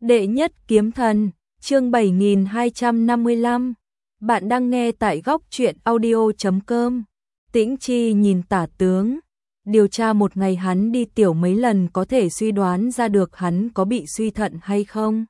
Đệ nhất kiếm thần, chương 7255. Bạn đang nghe tại góc truyện audio.com. Tĩnh Chi nhìn Tả Tướng, điều tra một ngày hắn đi tiểu mấy lần có thể suy đoán ra được hắn có bị suy thận hay không.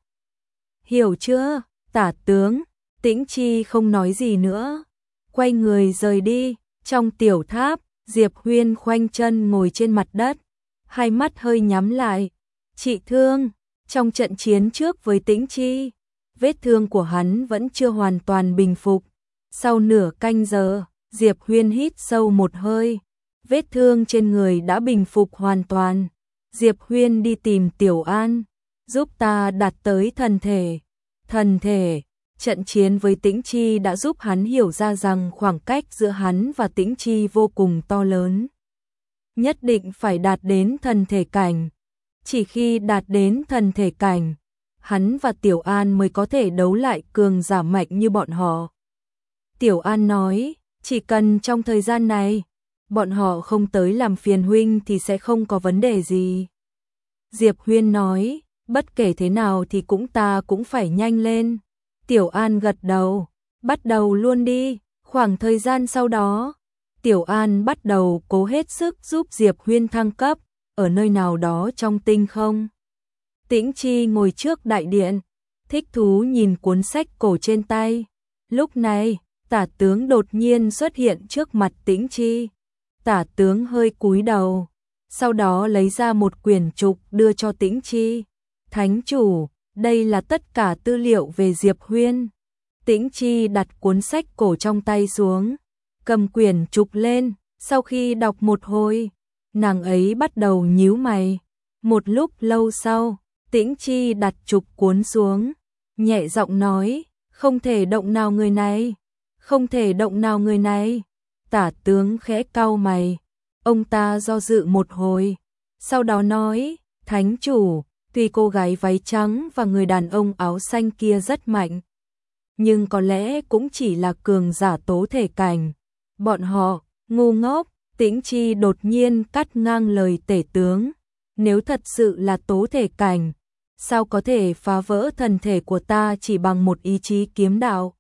Hiểu chưa, Tả Tướng? Tĩnh Chi không nói gì nữa, quay người rời đi. Trong tiểu tháp, Diệp Huyên khoanh chân ngồi trên mặt đất, hai mắt hơi nhắm lại. Trị thương. Trong trận chiến trước với Tĩnh Chi, vết thương của hắn vẫn chưa hoàn toàn bình phục. Sau nửa canh giờ, Diệp Huyên hít sâu một hơi, vết thương trên người đã bình phục hoàn toàn. Diệp Huyên đi tìm Tiểu An, giúp ta đạt tới thần thể. Thần thể, trận chiến với Tĩnh Chi đã giúp hắn hiểu ra rằng khoảng cách giữa hắn và Tĩnh Chi vô cùng to lớn. Nhất định phải đạt đến thần thể cảnh. Chỉ khi đạt đến thần thể cảnh, hắn và Tiểu An mới có thể đấu lại cường giả mạnh như bọn họ. Tiểu An nói, chỉ cần trong thời gian này, bọn họ không tới làm phiền huynh thì sẽ không có vấn đề gì. Diệp Huyên nói, bất kể thế nào thì ta cũng phải nhanh lên. Tiểu An gật đầu, bắt đầu luôn đi. Khoảng thời gian sau đó, Tiểu An bắt đầu cố hết sức giúp Diệp Huyên thăng cấp. Ở nơi nào đó trong tinh không, Tĩnh Chi ngồi trước đại điện, thích thú nhìn cuốn sách cổ trên tay. Lúc này, Tả Tướng đột nhiên xuất hiện trước mặt Tĩnh Chi. Tả Tướng hơi cúi đầu, sau đó lấy ra một quyển trục đưa cho Tĩnh Chi. Thánh chủ, đây là tất cả tư liệu về Diệp Huyên. Tĩnh Chi đặt cuốn sách cổ trong tay xuống, cầm quyển trục lên, sau khi đọc một hồi, nàng ấy bắt đầu nhíu mày. Một lúc lâu sau, Tĩnh Chi đặt trục cuốn xuống, nhẹ giọng nói, không thể động nào người này, không thể động nào người này. Tả Tướng khẽ cau mày, ông ta do dự một hồi, sau đó nói, thánh chủ, tuy cô gái váy trắng và người đàn ông áo xanh kia rất mạnh, nhưng có lẽ cũng chỉ là cường giả tố thể cảnh. Bọn họ, ngu ngốc. Tĩnh Chi đột nhiên cắt ngang lời Tể Tướng, nếu thật sự là tố thể cảnh, sao có thể phá vỡ thần thể của ta chỉ bằng một ý chí kiếm đạo?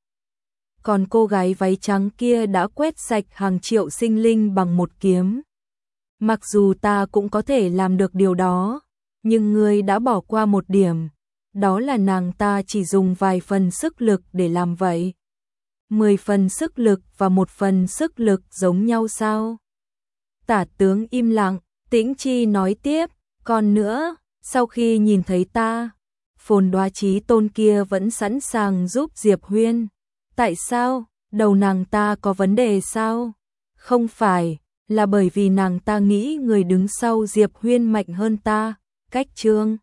Còn cô gái váy trắng kia đã quét sạch hàng triệu sinh linh bằng một kiếm. Mặc dù ta cũng có thể làm được điều đó, nhưng ngươi đã bỏ qua một điểm, đó là nàng ta chỉ dùng vài phần sức lực để làm vậy. 10 phần sức lực và 1 phần sức lực giống nhau sao? Tả Tướng im lặng, Tĩnh Chi nói tiếp, còn nữa, sau khi nhìn thấy ta, Phồn Đoá Chí Tôn kia vẫn sẵn sàng giúp Diệp Huyên. Tại sao? Đầu nàng ta có vấn đề sao? Không phải, là bởi vì nàng ta nghĩ người đứng sau Diệp Huyên mạnh hơn ta. Cách Trương